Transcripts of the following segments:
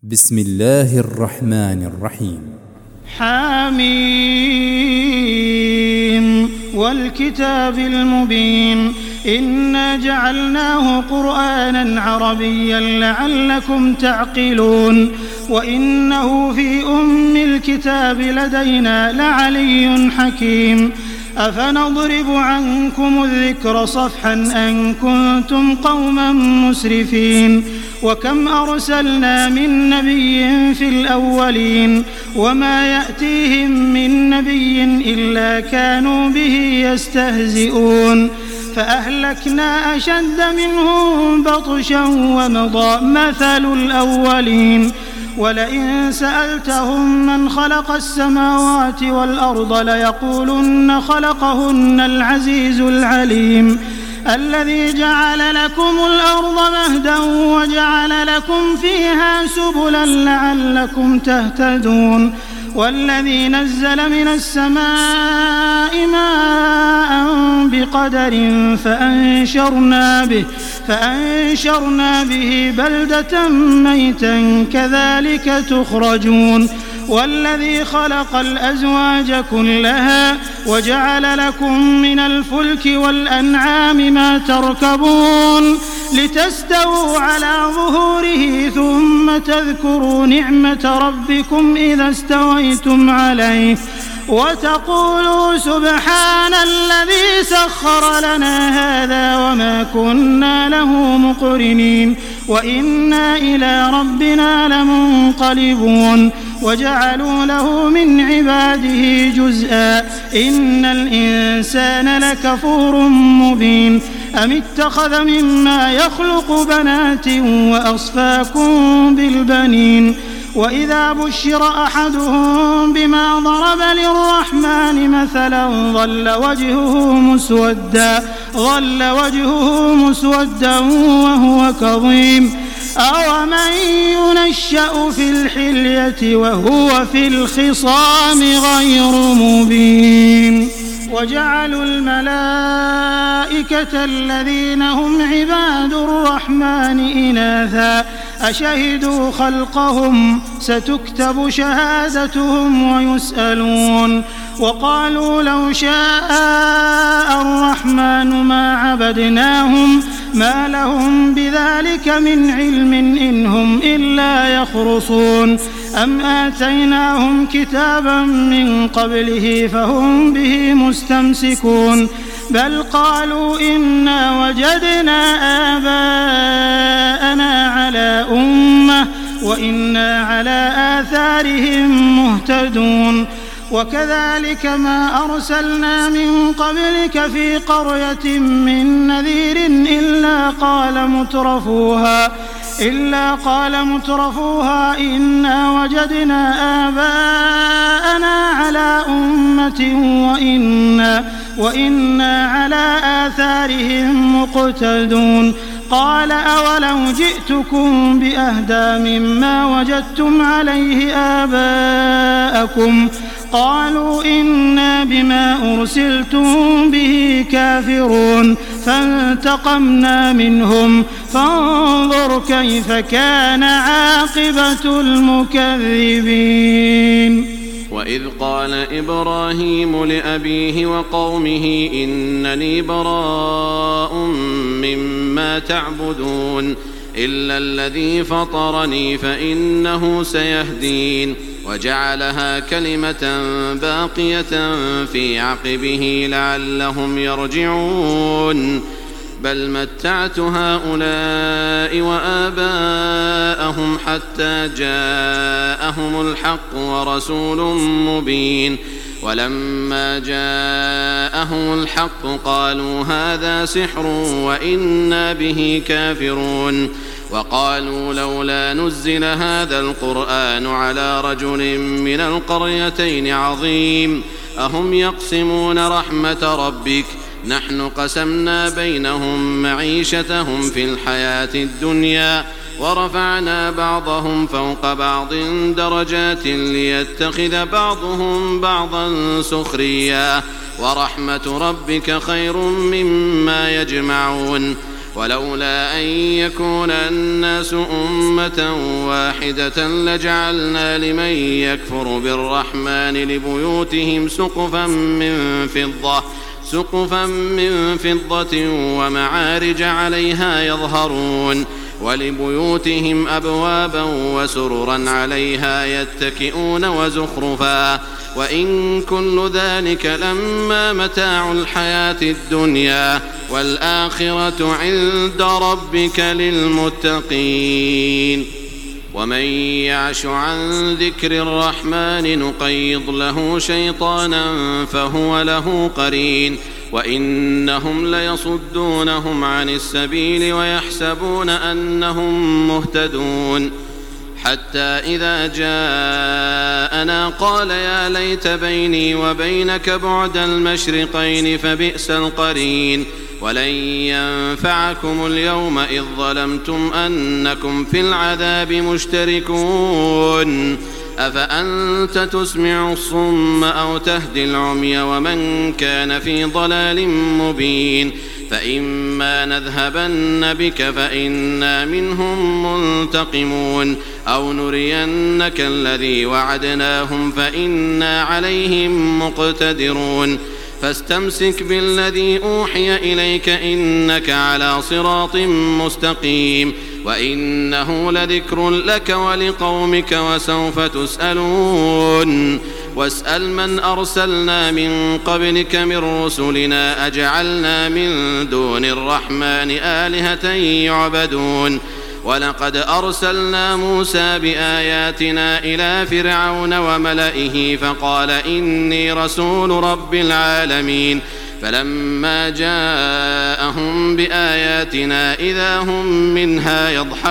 بسم الله الرحمن الرحيم. حميم والكتاب المبين إنا جعلناه قرآنا عربيا لعلكم تعقلون وإنه في أم الكتاب لدينا لعلي حكيم أفنضرب عنكم الذكر صفحا أن كنتم قوما مسرفين وكم أرسلنا من نبي في الأولين وما يأتيهم من نبي إلا كانوا به يستهزئون فأهلكنا أشد منهم بطشا ومضى مثل الأولين ولئن سألتهم من خلق السماوات والأرض ليقولن خلقهن العزيز العليم الذي جعل لكم الأرض مهدا وجعل لكم فيها سبلا لعلكم تهتدون والذي نزل من السماء ماء بقدر فأنشرنا به بلدة ميتا كذلك تخرجون والذي خلق الأزواج كلها وجعل لكم من الفلك والأنعام ما تركبون لتستووا على ظهوره ثم تذكروا نعمة ربكم إذا استويتم عليه وتقولوا سبحان الذي سخر لنا هذا وما كنا له مقرنين وإنا إلى ربنا لمنقلبون وجعلوا له من عباده جزءا إن الإنسان لكفور مبين أم اتخذ مما يخلق بنات وأصفاكم بالبنين وإذا بشر أحدهم بما ضرب للرحمن مثلا ظل وجهه مسودا وهو كظيم أومن ينشأ في الحلية وهو في الخصام غير مبين وجعلوا الملائكة الذين هم عباد الرحمن إناثا أشهدوا خلقهم ستكتب شهادتهم ويسألون وقالوا لو شاء الرحمن ما عبدناهم ما لهم بذلك من علم إن هم إلا يخرصون أم آتيناهم كتابا من قبله فهم به مستمسكون بل قالوا إنا وجدنا آباءنا على أمة وإنا على آثارهم مهتدون وكذلك ما أرسلنا من قبلك في قرية من نذير إلا قال مترفوها إنا وجدنا آباءنا على أمة وإنا على آثارهم مقتدون قال أولو جئتكم بأهدى مما وجدتم عليه آباءكم قالوا إنا بما أرسلتم به كافرون فانتقمنا منهم فانظر كيف كان عاقبة المكذبين وإذ قال إبراهيم لأبيه وقومه إنني براء مما تعبدون إلا الذي فطرني فإنه سيهدين وجعلها كلمة باقية في عقبه لعلهم يرجعون بل متعت هؤلاء وآباءهم حتى جاءهم الحق ورسول مبين ولما جاءهم الحق قالوا هذا سحر وإنا به كافرون وقالوا لولا نزل هذا القرآن على رجل من القريتين عظيم أهم يقسمون رحمة ربك نحن قسمنا بينهم معيشتهم في الحياة الدنيا ورفعنا بعضهم فوق بعض درجات ليتخذ بعضهم بعضا سخريا ورحمة ربك خير مما يجمعون ولولا أن يكون الناس أمة واحدة لجعلنا لمن يكفر بالرحمن لبيوتهم سقفا من فضة ومعارج عليها يظهرون ولبيوتهم أبوابا وسررا عليها يتكئون وزخرفا وإن كل ذلك لما متاع الحياة الدنيا والآخرة عند ربك للمتقين. ومن يعش عن ذكر الرحمن نقيض له شيطانا فهو له قرين وإنهم ليصدونهم عن السبيل ويحسبون أنهم مهتدون حتى إذا جاءنا قال يا ليت بيني وبينك بعد المشرقين فبئس القرين ولن ينفعكم اليوم إذ ظلمتم أنكم في العذاب مشتركون أفأنت تسمع الصم أو تهدي العمي ومن كان في ضلال مبين فإما نذهبن بك فإنا منهم منتقمون أو نرينك الذي وعدناهم فإنا عليهم مقتدرون فاستمسك بالذي أوحي إليك إنك على صراط مستقيم وإنه لذكر لك ولقومك وسوف تسألون واسأل من أرسلنا من قبلك من رسلنا أجعلنا من دون الرحمن آلهة يعبدون ولقد أرسلنا موسى بآياتنا إلى فرعون وملئه فقال إني رسول رب العالمين فلما جاءهم بآياتنا إذا هم منها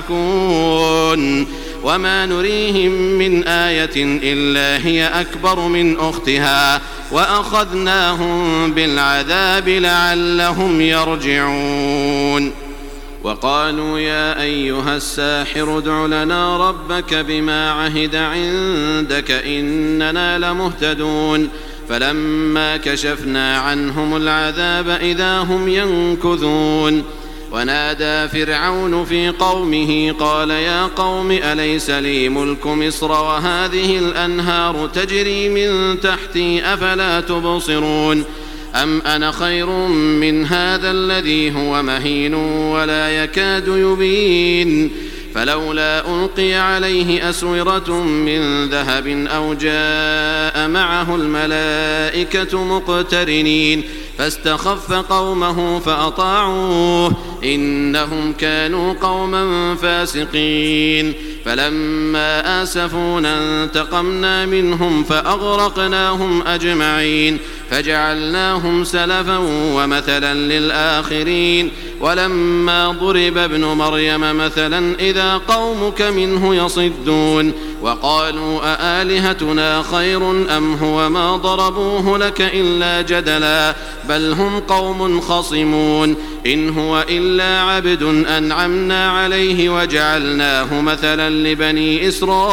يضحكون وما نريهم من آية إلا هي أكبر من أختها وأخذناهم بالعذاب لعلهم يرجعون وقالوا يا أيها الساحر ادع لنا ربك بما عهد عندك إننا لمهتدون فلما كشفنا عنهم العذاب إذا هم ينكثون ونادى فرعون في قومه قال يا قوم أليس لي ملك مصر وهذه الأنهار تجري من تحتي أفلا تبصرون أم أنا خير من هذا الذي هو مهين ولا يكاد يبين فلولا ألقي عليه أسورة من ذهب أو جاء معه الملائكة مقترنين فاستخف قومه فأطاعوه إنهم كانوا قوما فاسقين فلما آسفونا انتقمنا منهم فأغرقناهم أجمعين فجعلناهم سلفا ومثلا للآخرين ولما ضرب ابن مريم مثلا إذا قومك منه يصدون وقالوا أآلهتنا خير أم هو ما ضربوه لك إلا جدلا بل هم قوم خصمون إن هو إلا عبد أنعمنا عليه وجعلناه مثلا لبني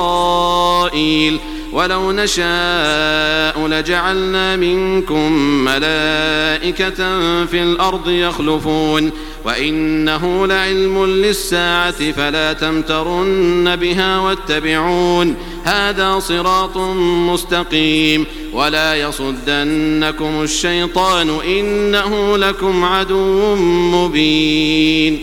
إسرائيل ولو نشاء لجعلنا منكم ملائكة في الأرض يخلفون وإنه لعلم للساعة فلا تمترن بها واتبعون هذا صراط مستقيم ولا يصدنكم الشيطان إنه لكم عدو مبين.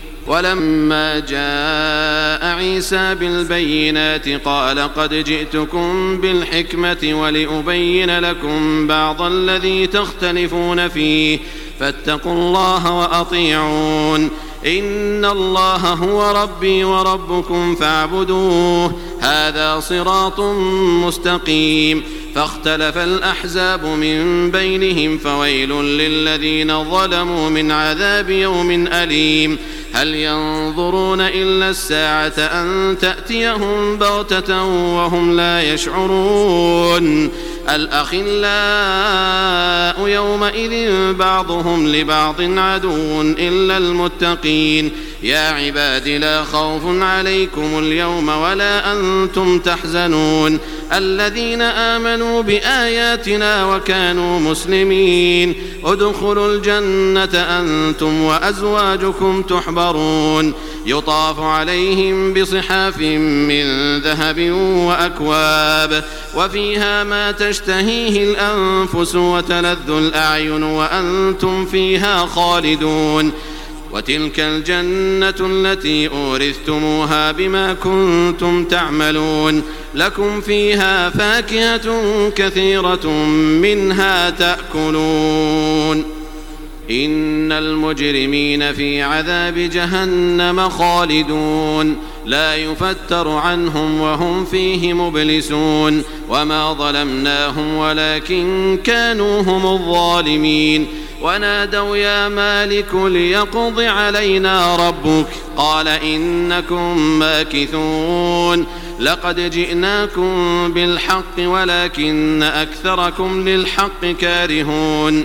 ولما جاء عيسى بالبينات قال قد جئتكم بالحكمة ولأبين لكم بعض الذي تختلفون فيه فاتقوا الله وأطيعون إن الله هو ربي وربكم فاعبدوه هذا صراط مستقيم. فاختلف الأحزاب من بينهم فويل للذين ظلموا من عذاب يوم أليم. هل ينظرون إلا الساعة أن تأتيهم بغتة وهم لا يشعرون الأخلاء يومئذ بعضهم لبعض عدو إلا المتقين يا عباد لا خوف عليكم اليوم ولا أنتم تحزنون الذين آمنوا بآياتنا وكانوا مسلمين ادخلوا الجنة أنتم وأزواجكم تحبرون يطاف عليهم بصحاف من ذهب وأكواب وفيها ما تشتهيه الأنفس وتلذ الأعين وأنتم فيها خالدون وتلك الجنة التي أورثتموها بما كنتم تعملون لكم فيها فاكهة كثيرة منها تأكلون إن المجرمين في عذاب جهنم خالدون لا يفتر عنهم وهم فيه مبلسون وما ظلمناهم ولكن كانوا هم الظالمين ونادوا يا مالك ليقض علينا ربك قال إنكم ماكثون لقد جئناكم بالحق ولكن أكثركم للحق كارهون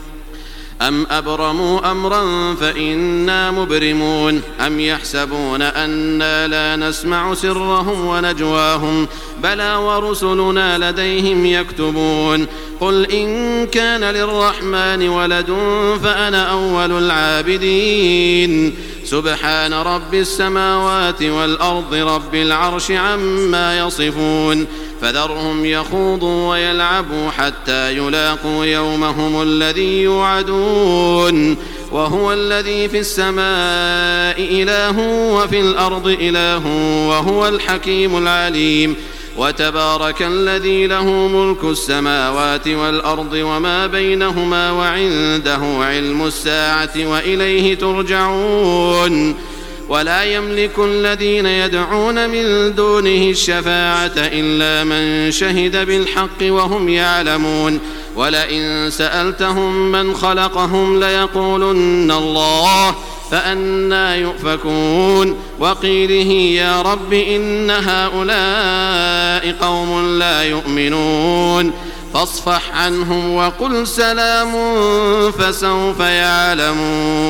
أم أبرموا أمرا فإنا مبرمون أم يحسبون أنا لا نسمع سرهم ونجواهم بلى ورسلنا لديهم يكتبون قل إن كان للرحمن ولد فأنا أول العابدين سبحان رب السماوات والأرض رب العرش عما يصفون فذرهم يخوضوا ويلعبوا حتى يلاقوا يومهم الذي يوعدون وهو الذي في السماء إله وفي الأرض إله وهو الحكيم العليم وتبارك الذي له ملك السماوات والأرض وما بينهما وعنده علم الساعة وإليه ترجعون ولا يملك الذين يدعون من دونه الشفاعة إلا من شهد بالحق وهم يعلمون ولئن سألتهم من خلقهم ليقولن الله فأنى يؤفكون وقيله يا رب إن هؤلاء قوم لا يؤمنون فاصفح عنهم وقل سلام فسوف يعلمون.